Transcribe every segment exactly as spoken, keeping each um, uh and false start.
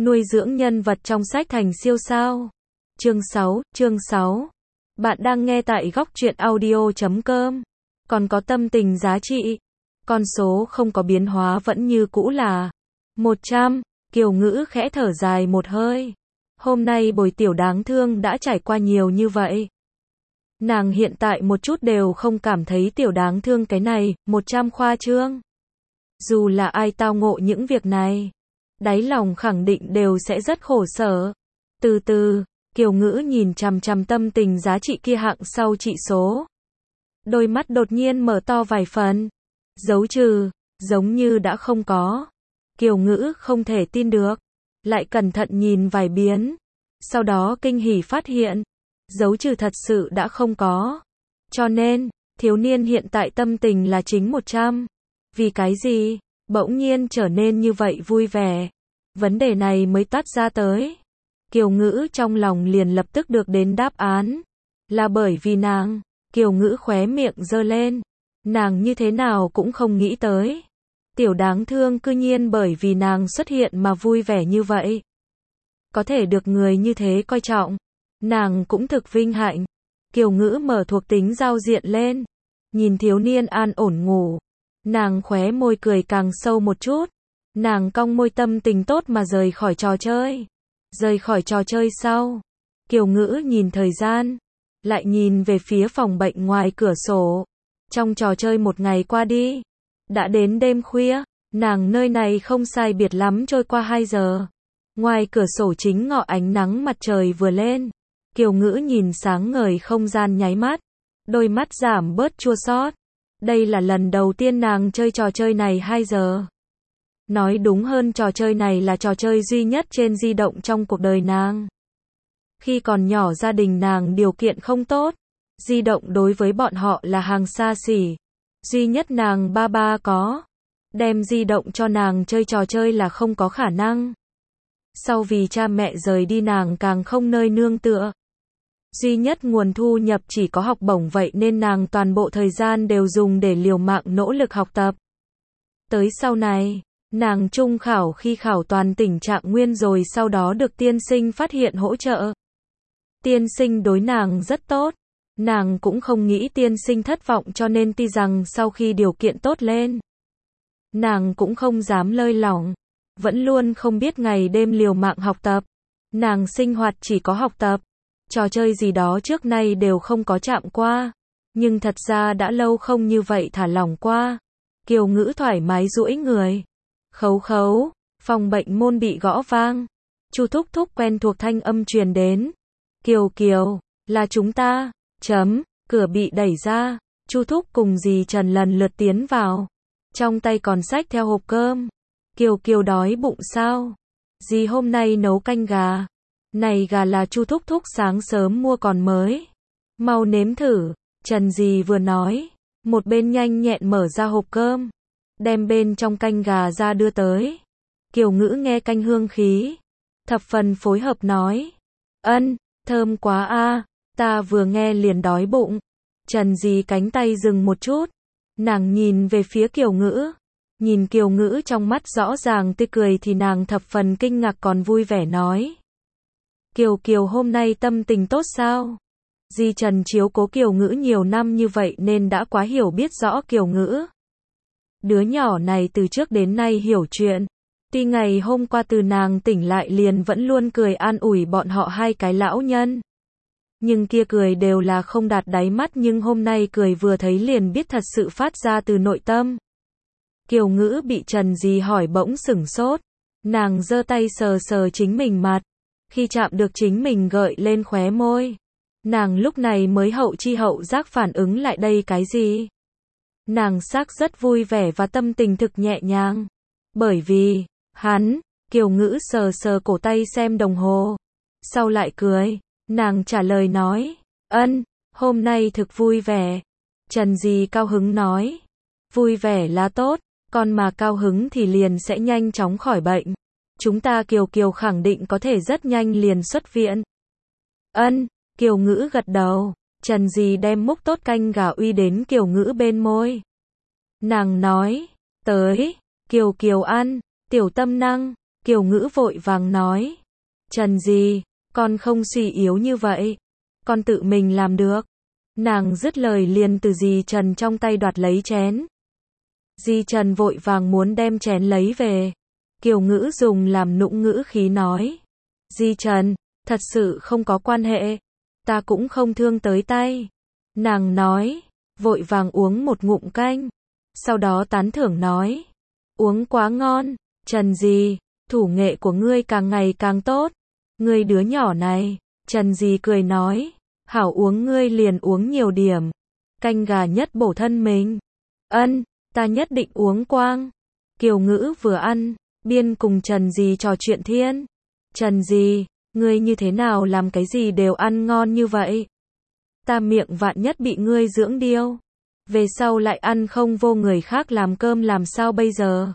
Nuôi dưỡng nhân vật trong sách thành siêu sao. Chương sáu, chương sáu. Bạn đang nghe tại góc truyện audio chấm com. Còn có tâm tình giá trị. Con số không có biến hóa vẫn như cũ là một trăm. Kiều Ngữ khẽ thở dài một hơi. Hôm nay Bồi Tiểu đáng thương đã trải qua nhiều như vậy. Nàng hiện tại một chút đều không cảm thấy Tiểu đáng thương cái này, một trăm khoa trương. Dù là ai tao ngộ những việc này, đáy lòng khẳng định đều sẽ rất khổ sở. Từ từ, Kiều Ngữ nhìn chằm chằm tâm tình giá trị kia hạng sau trị số. Đôi mắt đột nhiên mở to vài phần. Dấu trừ, giống như đã không có. Kiều Ngữ không thể tin được. Lại cẩn thận nhìn vài biến. Sau đó kinh hỉ phát hiện. Dấu trừ thật sự đã không có. Cho nên, thiếu niên hiện tại tâm tình là chính một trăm. Vì cái gì? Bỗng nhiên trở nên như vậy vui vẻ. Vấn đề này mới toát ra tới. Kiều Ngữ trong lòng liền lập tức được đến đáp án. Là bởi vì nàng. Kiều Ngữ khóe miệng giơ lên. Nàng như thế nào cũng không nghĩ tới. Tiểu đáng thương cư nhiên bởi vì nàng xuất hiện mà vui vẻ như vậy. Có thể được người như thế coi trọng. Nàng cũng thực vinh hạnh. Kiều Ngữ mở thuộc tính giao diện lên. Nhìn thiếu niên an ổn ngủ. Nàng khóe môi cười càng sâu một chút. Nàng cong môi tâm tình tốt mà rời khỏi trò chơi. Rời khỏi trò chơi sau. Kiều Ngữ nhìn thời gian. Lại nhìn về phía phòng bệnh ngoài cửa sổ. Trong trò chơi một ngày qua đi. Đã đến đêm khuya. Nàng nơi này không sai biệt lắm trôi qua hai giờ. Ngoài cửa sổ chính ngọ ánh nắng mặt trời vừa lên. Kiều Ngữ nhìn sáng ngời không gian nháy mắt. Đôi mắt giảm bớt chua xót. Đây là lần đầu tiên nàng chơi trò chơi này hai giờ. Nói đúng hơn trò chơi này là trò chơi duy nhất trên di động trong cuộc đời nàng. Khi còn nhỏ gia đình nàng điều kiện không tốt. Di động đối với bọn họ là hàng xa xỉ. Duy nhất nàng ba ba có. Đem di động cho nàng chơi trò chơi là không có khả năng. Sau vì cha mẹ rời đi nàng càng không nơi nương tựa. Duy nhất nguồn thu nhập chỉ có học bổng vậy nên nàng toàn bộ thời gian đều dùng để liều mạng nỗ lực học tập. Tới sau này, nàng trung khảo khi khảo toàn tỉnh trạng nguyên rồi sau đó được tiên sinh phát hiện hỗ trợ. Tiên sinh đối nàng rất tốt. Nàng cũng không nghĩ tiên sinh thất vọng cho nên tuy rằng sau khi điều kiện tốt lên. Nàng cũng không dám lơi lỏng. Vẫn luôn không biết ngày đêm liều mạng học tập. Nàng sinh hoạt chỉ có học tập. Trò chơi gì đó trước nay đều không có chạm qua. Nhưng thật ra đã lâu không như vậy thả lỏng qua. Kiều Ngữ thoải mái duỗi người. Khấu khấu, phòng bệnh môn bị gõ vang. Chu Thúc Thúc quen thuộc thanh âm truyền đến. Kiều Kiều, là chúng ta. Chấm, cửa bị đẩy ra. Chu Thúc cùng dì Trần lần lượt tiến vào. Trong tay còn xách theo hộp cơm. Kiều Kiều đói bụng sao? Dì hôm nay nấu canh gà. Này gà là Chu Thúc Thúc sáng sớm mua còn mới. Mau nếm thử. Trần dì vừa nói. Một bên nhanh nhẹn mở ra hộp cơm. Đem bên trong canh gà ra đưa tới. Kiều Ngữ nghe canh hương khí. Thập phần phối hợp nói. Ân, thơm quá a, ta vừa nghe liền đói bụng. Trần dì cánh tay dừng một chút. Nàng nhìn về phía Kiều Ngữ. Nhìn Kiều Ngữ trong mắt rõ ràng tươi cười thì nàng thập phần kinh ngạc còn vui vẻ nói. Kiều Kiều hôm nay tâm tình tốt sao? Dì Trần chiếu cố Kiều Ngữ nhiều năm như vậy nên đã quá hiểu biết rõ Kiều Ngữ. Đứa nhỏ này từ trước đến nay hiểu chuyện. Tuy ngày hôm qua từ nàng tỉnh lại liền vẫn luôn cười an ủi bọn họ hai cái lão nhân. Nhưng kia cười đều là không đạt đáy mắt nhưng hôm nay cười vừa thấy liền biết thật sự phát ra từ nội tâm. Kiều Ngữ bị Trần dì hỏi bỗng sửng sốt. Nàng giơ tay sờ sờ chính mình mặt. Khi chạm được chính mình gợi lên khóe môi. Nàng lúc này mới hậu chi hậu giác phản ứng lại đây cái gì. Nàng xác rất vui vẻ và tâm tình thực nhẹ nhàng. Bởi vì, hắn, Kiều Ngữ sờ sờ cổ tay xem đồng hồ. Sau lại cười, nàng trả lời nói. Ân, hôm nay thực vui vẻ. Trần dì cao hứng nói. Vui vẻ là tốt, còn mà cao hứng thì liền sẽ nhanh chóng khỏi bệnh. Chúng ta Kiều Kiều khẳng định có thể rất nhanh liền xuất viện. Ân, Kiều Ngữ gật đầu. Trần dì đem múc tốt canh gà uy đến Kiều Ngữ bên môi. Nàng nói, tới, Kiều Kiều ăn, tiểu tâm năng. Kiều Ngữ vội vàng nói. Trần Di, con không suy yếu như vậy. Con tự mình làm được. Nàng dứt lời liền từ dì Trần trong tay đoạt lấy chén. Dì Trần vội vàng muốn đem chén lấy về. Kiều Ngữ dùng làm nũng ngữ khí nói. Dì Trần, thật sự không có quan hệ. Ta cũng không thương tới tay. Nàng nói, vội vàng uống một ngụm canh. Sau đó tán thưởng nói. Uống quá ngon. Trần Di, thủ nghệ của ngươi càng ngày càng tốt. Ngươi đứa nhỏ này. Trần Di cười nói. Hảo uống ngươi liền uống nhiều điểm. Canh gà nhất bổ thân mình. Ân, ta nhất định uống quang. Kiều Ngữ vừa ăn, biên cùng Trần Di trò chuyện thiên. Trần Di, ngươi như thế nào làm cái gì đều ăn ngon như vậy? Ta miệng vạn nhất bị ngươi dưỡng điêu. Về sau lại ăn không vô người khác làm cơm làm sao bây giờ?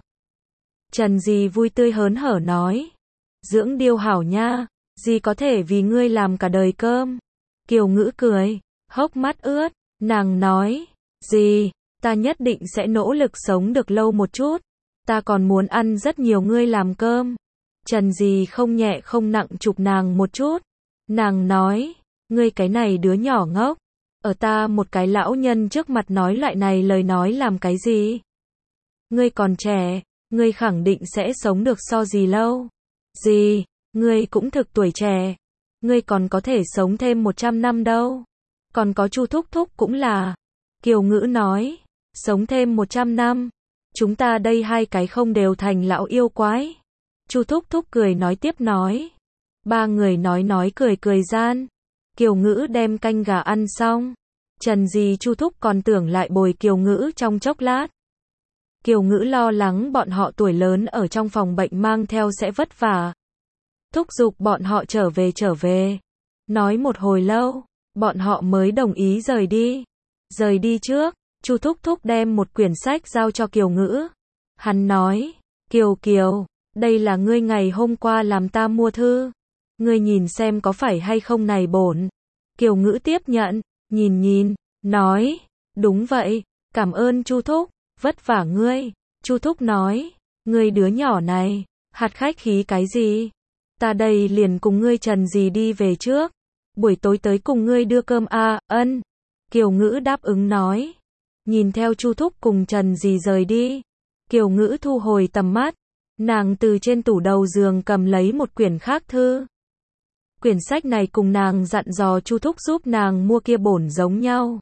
Trần Di vui tươi hớn hở nói. Dưỡng điêu hảo nha, Di có thể vì ngươi làm cả đời cơm. Kiều Ngữ cười, hốc mắt ướt, nàng nói. Di, ta nhất định sẽ nỗ lực sống được lâu một chút. Ta còn muốn ăn rất nhiều ngươi làm cơm. Trần Di không nhẹ không nặng chụp nàng một chút. Nàng nói, ngươi cái này đứa nhỏ ngốc. Ở ta một cái lão nhân trước mặt nói loại này lời nói làm cái gì? Ngươi còn trẻ, ngươi khẳng định sẽ sống được so gì lâu. Di, ngươi cũng thực tuổi trẻ. Ngươi còn có thể sống thêm một trăm năm đâu. Còn có Chu Thúc Thúc cũng là. Kiều Ngữ nói, sống thêm một trăm năm. Chúng ta đây hai cái không đều thành lão yêu quái. Chu Thúc Thúc cười nói tiếp nói. Ba người nói nói cười cười gian. Kiều Ngữ đem canh gà ăn xong. Trần Di Chu Thúc còn tưởng lại bồi Kiều Ngữ trong chốc lát. Kiều Ngữ lo lắng bọn họ tuổi lớn ở trong phòng bệnh mang theo sẽ vất vả. Thúc giục bọn họ trở về trở về. Nói một hồi lâu, bọn họ mới đồng ý rời đi. Rời đi trước, Chu Thúc Thúc đem một quyển sách giao cho Kiều Ngữ. Hắn nói, Kiều Kiều, đây là ngươi ngày hôm qua làm ta mua thư. Ngươi nhìn xem có phải hay không này bổn. Kiều Ngữ tiếp nhận, nhìn nhìn, nói, đúng vậy, cảm ơn Chu Thúc, vất vả ngươi. Chu Thúc nói, ngươi đứa nhỏ này, hạt khách khí cái gì? Ta đây liền cùng ngươi Trần Di đi về trước. Buổi tối tới cùng ngươi đưa cơm a. À, ân. Kiều Ngữ đáp ứng nói. Nhìn theo Chu Thúc cùng Trần Di rời đi. Kiều Ngữ thu hồi tầm mắt. Nàng từ trên tủ đầu giường cầm lấy một quyển khác thư. Quyển sách này cùng nàng dặn dò Chu Thúc giúp nàng mua kia bổn giống nhau.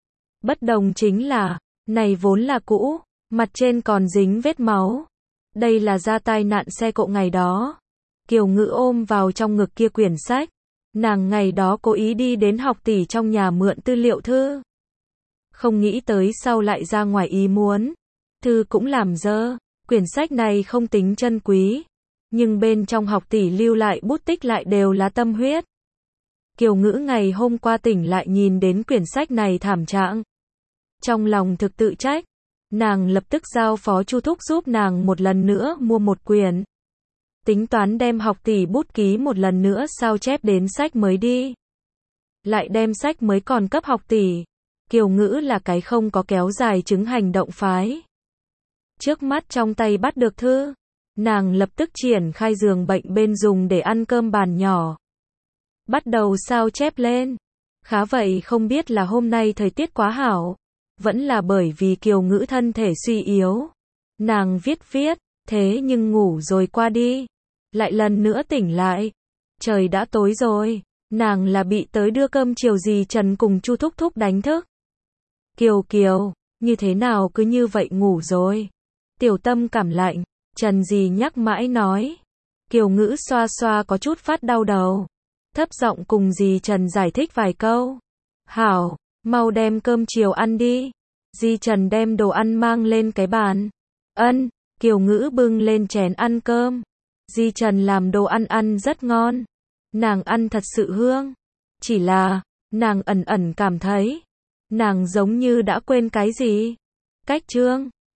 Bất đồng chính là, này vốn là cũ, mặt trên còn dính vết máu. Đây là ra tai nạn xe cộ ngày đó. Kiều Ngữ ôm vào trong ngực kia quyển sách. Nàng ngày đó cố ý đi đến học tỷ trong nhà mượn tư liệu thư. Không nghĩ tới sau lại ra ngoài ý muốn. Thư cũng làm dơ. Quyển sách này không tính chân quý. Nhưng bên trong học tỷ lưu lại bút tích lại đều là tâm huyết. Kiều Ngữ ngày hôm qua tỉnh lại nhìn đến quyển sách này thảm trạng. Trong lòng thực tự trách. Nàng lập tức giao phó Chu Thúc giúp nàng một lần nữa mua một quyển. Tính toán đem học tỷ bút ký một lần nữa sao chép đến sách mới đi. Lại đem sách mới còn cấp học tỷ. Kiều Ngữ là cái không có kéo dài chứng hành động phái. Trước mắt trong tay bắt được thư. Nàng lập tức triển khai giường bệnh bên dùng để ăn cơm bàn nhỏ. Bắt đầu sao chép lên. Khá vậy không biết là hôm nay thời tiết quá hảo. Vẫn là bởi vì Kiều Ngữ thân thể suy yếu. Nàng viết viết, thế nhưng ngủ rồi qua đi. Lại lần nữa tỉnh lại. Trời đã tối rồi. Nàng là bị tới đưa cơm chiều dì Trần cùng Chu Thúc Thúc đánh thức. Kiều Kiều, như thế nào cứ như vậy ngủ rồi. Tiểu Tâm cảm lạnh. Trần dì nhắc mãi nói. Kiều Ngữ xoa xoa có chút phát đau đầu. Thấp giọng cùng dì Trần giải thích vài câu. Hảo, mau đem cơm chiều ăn đi. Dì Trần đem đồ ăn mang lên cái bàn. Ân, Kiều Ngữ bưng lên chén ăn cơm. Dì Trần làm đồ ăn ăn rất ngon. Nàng ăn thật sự hương. Chỉ là, nàng ẩn ẩn cảm thấy. Nàng giống như đã quên cái gì. Cách trương.